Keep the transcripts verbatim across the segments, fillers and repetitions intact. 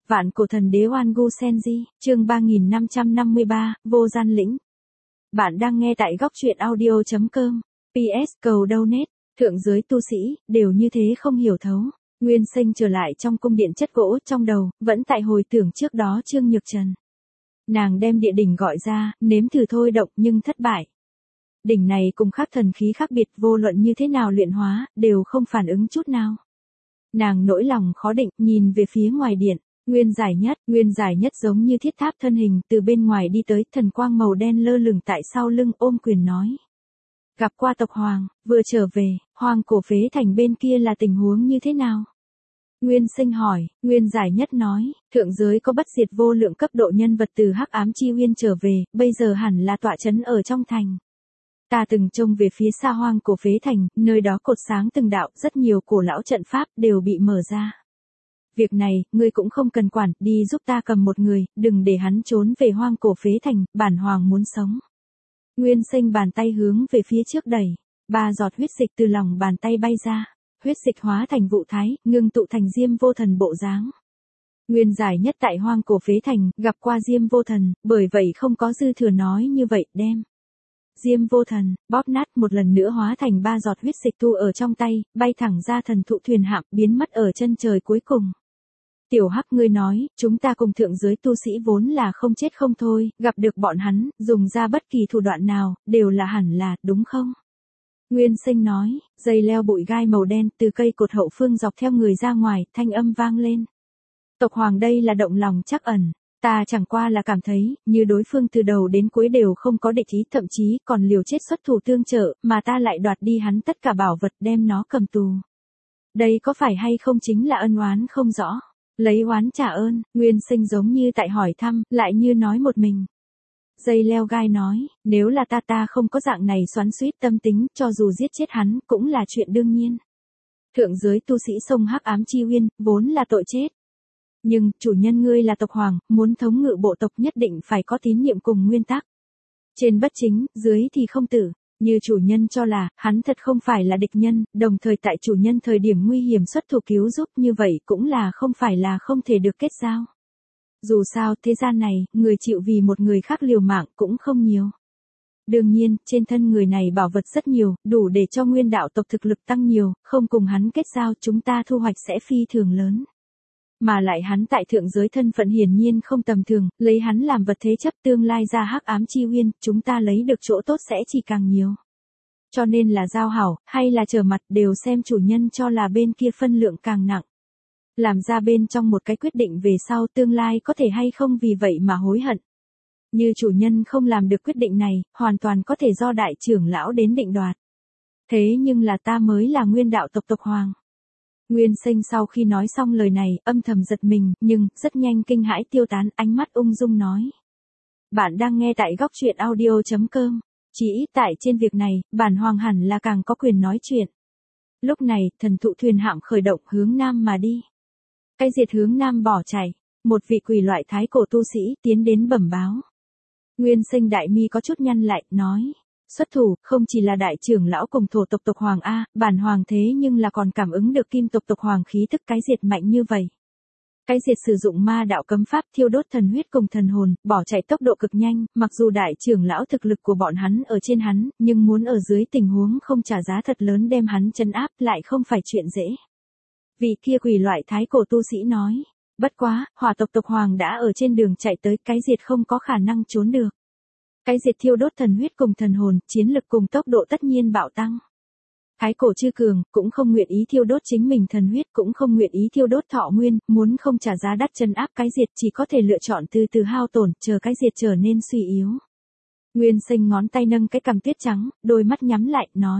Vạn cổ thần đế Oan Gu Senji, chương ba nghìn năm trăm năm mươi ba, vô gian lĩnh. Bạn đang nghe tại góc truyện audio chấm com. pê ét cầu donate, thượng giới tu sĩ, đều như thế không hiểu thấu. Nguyên Sinh trở lại trong cung điện chất gỗ trong đầu, vẫn tại hồi tưởng trước đó Trương Nhược Trần. Nàng đem địa đỉnh gọi ra, nếm thử thôi động nhưng thất bại. Đỉnh này cùng khác thần khí khác biệt, vô luận như thế nào luyện hóa, đều không phản ứng chút nào. Nàng nỗi lòng khó định, nhìn về phía ngoài điện. Nguyên Giải Nhất, Nguyên Giải Nhất giống như thiết tháp thân hình từ bên ngoài đi tới, thần quang màu đen lơ lửng tại sau lưng, ôm quyền nói. Gặp qua tộc hoàng, vừa trở về, Hoang Cổ Phế Thành bên kia là tình huống như thế nào? Nguyên Sinh hỏi. Nguyên Giải Nhất nói, thượng giới có bất diệt vô lượng cấp độ nhân vật từ Hắc Ám Chi Uyên trở về, bây giờ hẳn là tọa trấn ở trong thành. Ta từng trông về phía xa Hoang Cổ Phế Thành, nơi đó cột sáng từng đạo, rất nhiều cổ lão trận pháp đều bị mở ra. Việc này, ngươi cũng không cần quản, đi giúp ta cầm một người, đừng để hắn trốn về Hoang Cổ Phế Thành, bản hoàng muốn sống. Nguyên Sinh bàn tay hướng về phía trước đẩy, ba giọt huyết dịch từ lòng bàn tay bay ra, huyết dịch hóa thành vụ thái, ngưng tụ thành Diêm Vô Thần bộ dáng. Nguyên Giải Nhất tại Hoang Cổ Phế Thành, gặp qua Diêm Vô Thần, bởi vậy không có dư thừa nói như vậy, đem Diêm Vô Thần, bóp nát một lần nữa hóa thành ba giọt huyết dịch tu ở trong tay, bay thẳng ra thần thụ thuyền hạm, biến mất ở chân trời cuối cùng. Tiểu Hắc, ngươi nói, chúng ta cùng thượng giới tu sĩ vốn là không chết không thôi, gặp được bọn hắn, dùng ra bất kỳ thủ đoạn nào, đều là hẳn là, đúng không? Nguyên Sinh nói, dây leo bụi gai màu đen từ cây cột hậu phương dọc theo người ra ngoài, thanh âm vang lên. Tộc hoàng đây là động lòng trắc ẩn. Ta chẳng qua là cảm thấy, như đối phương từ đầu đến cuối đều không có địch ý, thậm chí còn liều chết xuất thủ tương trợ, mà ta lại đoạt đi hắn tất cả bảo vật, đem nó cầm tù. Đây có phải hay không chính là ân oán không rõ. Lấy oán trả ơn, Nguyên Sinh giống như tại hỏi thăm, lại như nói một mình. Dây leo gai nói, nếu là ta ta không có dạng này xoắn xuýt tâm tính, cho dù giết chết hắn, cũng là chuyện đương nhiên. Thượng giới tu sĩ sông Hắc Ám Chi Uyên, vốn là tội chết. Nhưng, chủ nhân ngươi là tộc hoàng, muốn thống ngự bộ tộc nhất định phải có tín nhiệm cùng nguyên tắc. Trên bất chính, dưới thì không tử. Như chủ nhân cho là, hắn thật không phải là địch nhân, đồng thời tại chủ nhân thời điểm nguy hiểm xuất thủ cứu giúp, như vậy cũng là không phải là không thể được kết giao. Dù sao, thế gian này, người chịu vì một người khác liều mạng cũng không nhiều. Đương nhiên, trên thân người này bảo vật rất nhiều, đủ để cho nguyên đạo tộc thực lực tăng nhiều, không cùng hắn kết giao, chúng ta thu hoạch sẽ phi thường lớn. Mà lại hắn tại thượng giới thân phận hiển nhiên không tầm thường, lấy hắn làm vật thế chấp, tương lai ra Hắc Ám Chi Uyên, chúng ta lấy được chỗ tốt sẽ chỉ càng nhiều. Cho nên là giao hảo, hay là trở mặt, đều xem chủ nhân cho là bên kia phân lượng càng nặng. Làm ra bên trong một cái quyết định về sau tương lai có thể hay không vì vậy mà hối hận. Như chủ nhân không làm được quyết định này, hoàn toàn có thể do đại trưởng lão đến định đoạt. Thế nhưng là ta mới là nguyên đạo tộc tộc hoàng. Nguyên Sinh sau khi nói xong lời này, âm thầm giật mình, nhưng, rất nhanh kinh hãi tiêu tán, ánh mắt ung dung nói. Bạn đang nghe tại góc truyện audio chấm com. Chỉ ít tại trên việc này, bản hoàng hẳn là càng có quyền nói chuyện. Lúc này, thần thụ thuyền hạm khởi động hướng nam mà đi. Cái diệt hướng nam bỏ chạy, một vị quỷ loại thái cổ tu sĩ tiến đến bẩm báo. Nguyên Sinh đại mi có chút nhăn lại, nói. Xuất thủ, không chỉ là đại trưởng lão cùng thổ tộc tộc hoàng A, bản hoàng thế nhưng là còn cảm ứng được kim tộc tộc hoàng khí tức cái diệt mạnh như vậy. Cái diệt sử dụng ma đạo cấm pháp thiêu đốt thần huyết cùng thần hồn, bỏ chạy tốc độ cực nhanh, mặc dù đại trưởng lão thực lực của bọn hắn ở trên hắn, nhưng muốn ở dưới tình huống không trả giá thật lớn đem hắn trấn áp lại không phải chuyện dễ. Vị kia quỷ loại thái cổ tu sĩ nói, bất quá, hỏa tộc tộc hoàng đã ở trên đường chạy tới, cái diệt không có khả năng trốn được. Cái diệt thiêu đốt thần huyết cùng thần hồn, chiến lực cùng tốc độ tất nhiên bạo tăng. Thái cổ chư cường, cũng không nguyện ý thiêu đốt chính mình thần huyết, cũng không nguyện ý thiêu đốt thọ nguyên, muốn không trả giá đắt chân áp cái diệt, chỉ có thể lựa chọn từ từ hao tổn, chờ cái diệt trở nên suy yếu. Nguyên Sinh ngón tay nâng cái cằm tuyết trắng, đôi mắt nhắm lại, nói.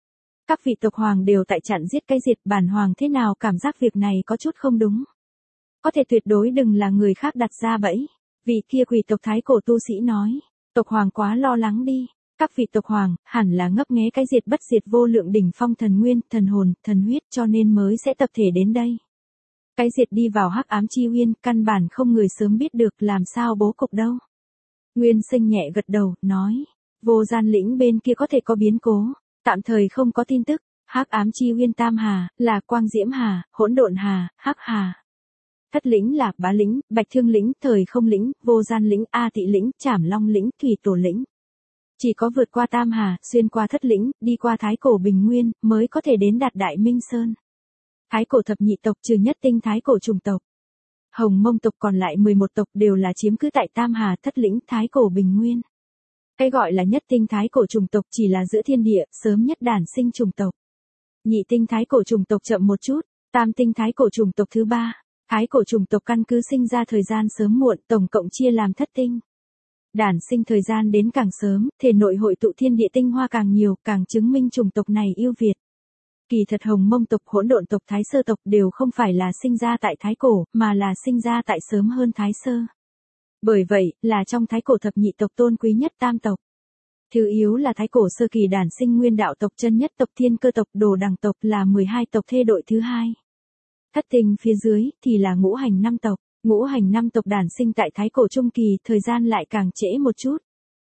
Các vị tộc hoàng đều tại chặn giết cái diệt, bản hoàng thế nào cảm giác việc này có chút không đúng. Có thể tuyệt đối đừng là người khác đặt ra bẫy. Vị kia quỷ tộc thái cổ tu sĩ nói. Tộc hoàng quá lo lắng đi, các vị tộc hoàng, hẳn là ngấp nghé cái diệt bất diệt vô lượng đỉnh phong thần nguyên, thần hồn, thần huyết cho nên mới sẽ tập thể đến đây. Cái diệt đi vào Hắc Ám Chi Uyên, căn bản không người sớm biết được làm sao bố cục đâu. Nguyên Sinh nhẹ gật đầu, nói, vô gian lĩnh bên kia có thể có biến cố, tạm thời không có tin tức, Hắc Ám Chi Uyên Tam Hà, là Quang Diễm Hà, Hỗn Độn Hà, Hắc Hà. Thất lĩnh là Bá lĩnh, Bạch Thương lĩnh, Thời Không lĩnh, Vô Gian lĩnh, A Tị lĩnh, Trảm Long lĩnh, Thủy Tổ lĩnh. Chỉ có vượt qua Tam Hà, xuyên qua Thất lĩnh, đi qua Thái Cổ Bình Nguyên, mới có thể đến đạt Đại Minh Sơn. Thái Cổ thập nhị tộc trừ Nhất Tinh Thái Cổ chủng tộc. Hồng Mông tộc còn lại mười một tộc đều là chiếm cứ tại Tam Hà, Thất lĩnh, Thái Cổ Bình Nguyên. Cái gọi là Nhất Tinh Thái Cổ chủng tộc chỉ là giữa thiên địa, sớm nhất đản sinh chủng tộc. Nhị Tinh Thái Cổ chủng tộc chậm một chút, Tam Tinh Thái Cổ chủng tộc thứ ba. Thái Cổ chủng tộc căn cứ sinh ra thời gian sớm muộn, tổng cộng chia làm thất tinh. Đản sinh thời gian đến càng sớm, thể nội hội tụ thiên địa tinh hoa càng nhiều, càng chứng minh chủng tộc này ưu việt. Kỳ thật Hồng Mông tộc, Hỗn Độn tộc, Thái Sơ tộc đều không phải là sinh ra tại Thái Cổ, mà là sinh ra tại sớm hơn Thái Sơ. Bởi vậy, là trong Thái Cổ thập nhị tộc tôn quý nhất tam tộc. Thứ yếu là Thái Cổ sơ kỳ đản sinh Nguyên Đạo tộc, Chân Nhất tộc, Thiên Cơ tộc, Đồ Đằng tộc là mười hai tộc thê đội thứ hai. Thất tinh phía dưới thì là Ngũ Hành năm tộc. Ngũ Hành năm tộc đản sinh tại Thái Cổ trung kỳ, thời gian lại càng trễ một chút.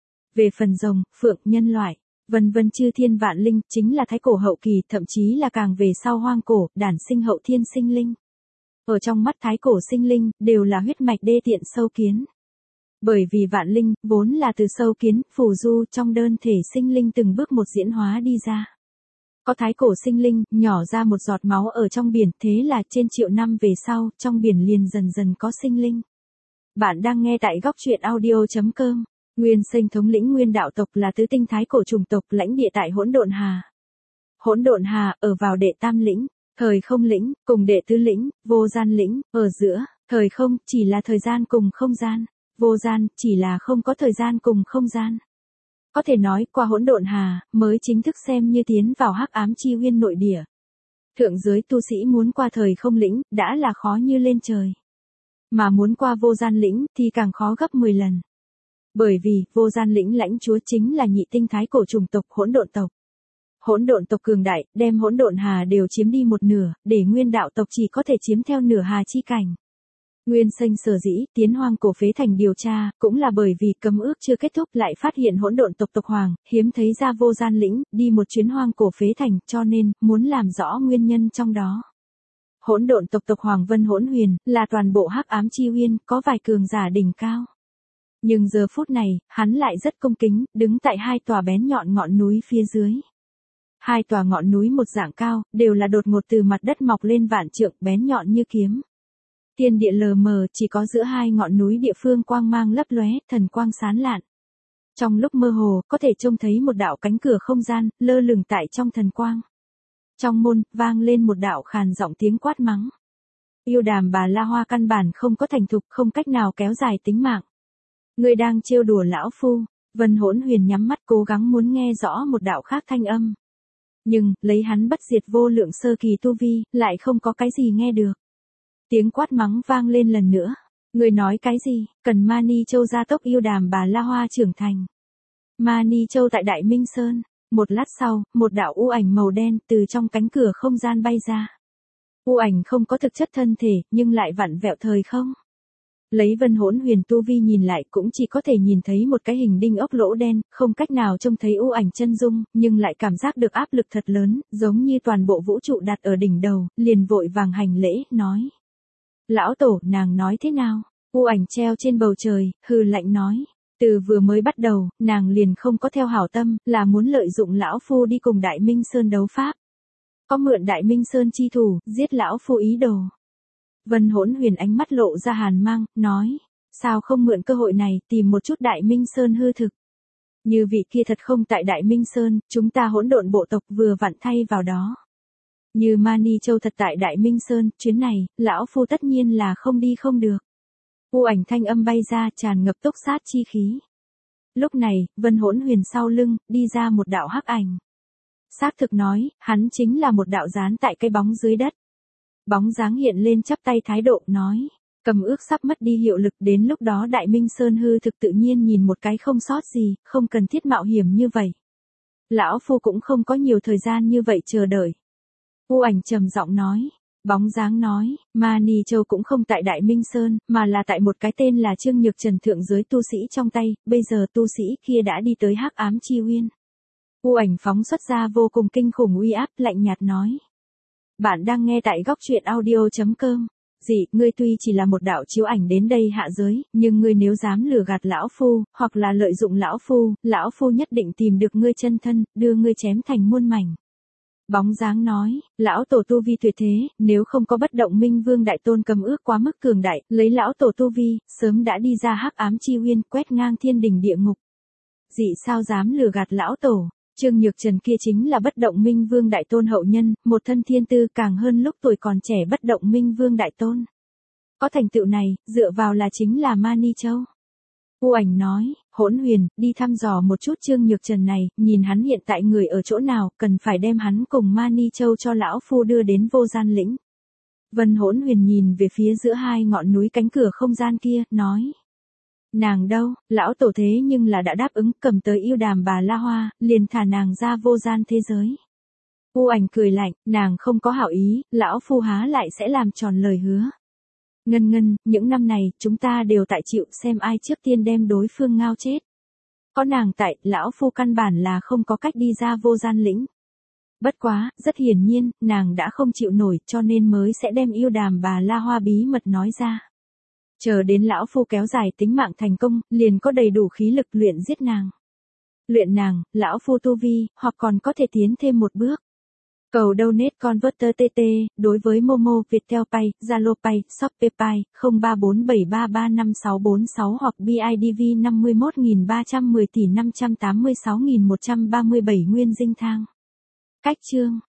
Về phần rồng, phượng, nhân loại, vân vân chư thiên vạn linh, chính là Thái Cổ hậu kỳ, thậm chí là càng về sau hoang cổ, đản sinh hậu thiên sinh linh. Ở trong mắt Thái Cổ sinh linh, đều là huyết mạch đê tiện sâu kiến. Bởi vì vạn linh, vốn là từ sâu kiến, phù du trong đơn thể sinh linh từng bước một diễn hóa đi ra. Có Thái Cổ sinh linh, nhỏ ra một giọt máu ở trong biển, thế là trên triệu năm về sau, trong biển liền dần dần có sinh linh. Bạn đang nghe tại góc truyện audio.com. Nguyên Sinh thống lĩnh Nguyên Đạo tộc là tứ tinh Thái Cổ chủng tộc, lãnh địa tại Hỗn Độn Hà. Hỗn Độn Hà ở vào đệ tam lĩnh, Thời Không lĩnh, cùng đệ tứ lĩnh, Vô Gian lĩnh, ở giữa, Thời Không chỉ là thời gian cùng không gian, Vô Gian chỉ là không có thời gian cùng không gian. Có thể nói, qua Hỗn Độn Hà, mới chính thức xem như tiến vào hắc ám chi nguyên nội địa. Thượng giới tu sĩ muốn qua Thời Không lĩnh, đã là khó như lên trời. Mà muốn qua Vô Gian lĩnh, thì càng khó gấp mười lần. Bởi vì, Vô Gian lĩnh lãnh chúa chính là nhị tinh Thái Cổ chủng tộc Hỗn Độn tộc. Hỗn Độn tộc cường đại, đem Hỗn Độn Hà đều chiếm đi một nửa, để Nguyên Đạo tộc chỉ có thể chiếm theo nửa hà chi cảnh. Nguyên Sinh sở dĩ tiến hoang cổ phế thành điều tra, cũng là bởi vì cấm ước chưa kết thúc lại phát hiện Hỗn Độn tộc tộc hoàng, hiếm thấy ra Vô Gian lĩnh, đi một chuyến hoang cổ phế thành, cho nên, muốn làm rõ nguyên nhân trong đó. Hỗn Độn tộc tộc hoàng Vân Hỗn Huyền, là toàn bộ hắc ám chi uyên, có vài cường giả đỉnh cao. Nhưng giờ phút này, hắn lại rất cung kính, đứng tại hai tòa bén nhọn ngọn núi phía dưới. Hai tòa ngọn núi một dạng cao, đều là đột ngột từ mặt đất mọc lên vạn trượng, bén nhọn như kiếm. Thiên địa lờ mờ, chỉ có giữa hai ngọn núi địa phương quang mang lấp lóe, thần quang sáng lạn. Trong lúc mơ hồ, có thể trông thấy một đạo cánh cửa không gian, lơ lửng tại trong thần quang. Trong môn, vang lên một đạo khàn giọng tiếng quát mắng. Yêu Đàm Bà La Hoa căn bản không có thành thục, không cách nào kéo dài tính mạng. Ngươi đang trêu đùa lão phu. Vân Hỗn Huyền nhắm mắt cố gắng muốn nghe rõ một đạo khác thanh âm. Nhưng, lấy hắn bất diệt vô lượng sơ kỳ tu vi, lại không có cái gì nghe được. Tiếng quát mắng vang lên lần nữa. Ngươi nói cái gì? Cần Mani Châu gia tốc Yêu Đàm Bà La Hoa trưởng thành. Mani Châu tại Đại Minh Sơn. Một lát sau, một đạo u ảnh màu đen từ trong cánh cửa không gian bay ra. U ảnh không có thực chất thân thể, nhưng lại vặn vẹo thời không. Lấy Vân Hỗn Huyền tu vi nhìn lại cũng chỉ có thể nhìn thấy một cái hình đinh ốc lỗ đen, không cách nào trông thấy u ảnh chân dung, nhưng lại cảm giác được áp lực thật lớn, giống như toàn bộ vũ trụ đặt ở đỉnh đầu, liền vội vàng hành lễ, nói. Lão tổ, nàng nói thế nào? U ảnh treo trên bầu trời, hừ lạnh nói. Từ vừa mới bắt đầu, nàng liền không có theo hảo tâm, là muốn lợi dụng lão phu đi cùng Đại Minh Sơn đấu pháp. Có mượn Đại Minh Sơn chi thủ, giết lão phu ý đồ. Vân Hỗn Huyền ánh mắt lộ ra hàn mang, nói. Sao không mượn cơ hội này, tìm một chút Đại Minh Sơn hư thực. Như vị kia thật không tại Đại Minh Sơn, chúng ta hỗn độn bộ tộc vừa vặn thay vào đó. Như Mani Châu thật tại Đại Minh Sơn, chuyến này, lão phu tất nhiên là không đi không được. U ảnh thanh âm bay ra, tràn ngập túc sát chi khí. Lúc này, Vân Hỗn Huyền sau lưng, đi ra một đạo hắc ảnh. Xác thực nói, hắn chính là một đạo dán tại cái bóng dưới đất. Bóng dáng hiện lên chắp tay thái độ, nói. Cầm ước sắp mất đi hiệu lực, đến lúc đó Đại Minh Sơn hư thực tự nhiên nhìn một cái không sót gì, không cần thiết mạo hiểm như vậy. Lão phu cũng không có nhiều thời gian như vậy chờ đợi. U ảnh trầm giọng nói. Bóng dáng nói, Mani Châu cũng không tại Đại Minh Sơn, mà là tại một cái tên là Trương Nhược Trần thượng giới tu sĩ trong tay, bây giờ tu sĩ kia đã đi tới hắc ám chi uyên. U ảnh phóng xuất ra vô cùng kinh khủng uy áp, lạnh nhạt nói. Bạn đang nghe tại góc truyện audio chấm com. Dị, ngươi tuy chỉ là một đạo chiếu ảnh đến đây hạ giới, nhưng ngươi nếu dám lừa gạt lão phu, hoặc là lợi dụng lão phu, lão phu nhất định tìm được ngươi chân thân, đưa ngươi chém thành muôn mảnh. Bóng dáng nói, lão tổ tu vi tuyệt thế, nếu không có bất động minh vương đại tôn cầm ước quá mức cường đại, lấy lão tổ tu vi, sớm đã đi ra hắc ám chi uyên, quét ngang thiên đình địa ngục. Dị sao dám lừa gạt lão tổ? Trương Nhược Trần kia chính là bất động minh vương đại tôn hậu nhân, một thân thiên tư càng hơn lúc tuổi còn trẻ bất động minh vương đại tôn. Có thành tựu này, dựa vào là chính là Mani Châu. U Ảnh nói, Hỗn Huyền, đi thăm dò một chút Trương Nhược Trần này, nhìn hắn hiện tại người ở chỗ nào, cần phải đem hắn cùng Mani Châu cho lão phu đưa đến vô gian lĩnh. Vân Hỗn Huyền nhìn về phía giữa hai ngọn núi cánh cửa không gian kia, nói. Nàng đâu, lão tổ thế nhưng là đã đáp ứng cầm tới yêu đàm bà La Hoa, liền thả nàng ra vô gian thế giới. U Ảnh cười lạnh, nàng không có hảo ý, lão phu há lại sẽ làm tròn lời hứa. Ngân Ngân, những năm này, chúng ta đều tại chịu xem ai trước tiên đem đối phương ngao chết. Có nàng tại, lão phu căn bản là không có cách đi ra vô gian lĩnh. Bất quá, rất hiển nhiên, nàng đã không chịu nổi cho nên mới sẽ đem yêu đàm bà La Hoa bí mật nói ra. Chờ đến lão phu kéo dài tính mạng thành công, liền có đầy đủ khí lực luyện giết nàng. Luyện nàng, lão phu tu vi, hoặc còn có thể tiến thêm một bước. Cầu donate converter tê tê, đối với Momo, Viettel Pay, Zalo Pay, Shopee Pay, không ba bốn bảy ba ba năm sáu bốn sáu hoặc bê i đê vê năm mươi mốt nghìn ba trăm mười tỷ năm trăm tám mươi sáu nghìn một trăm ba mươi bảy nguyên dinh thang. Cách chương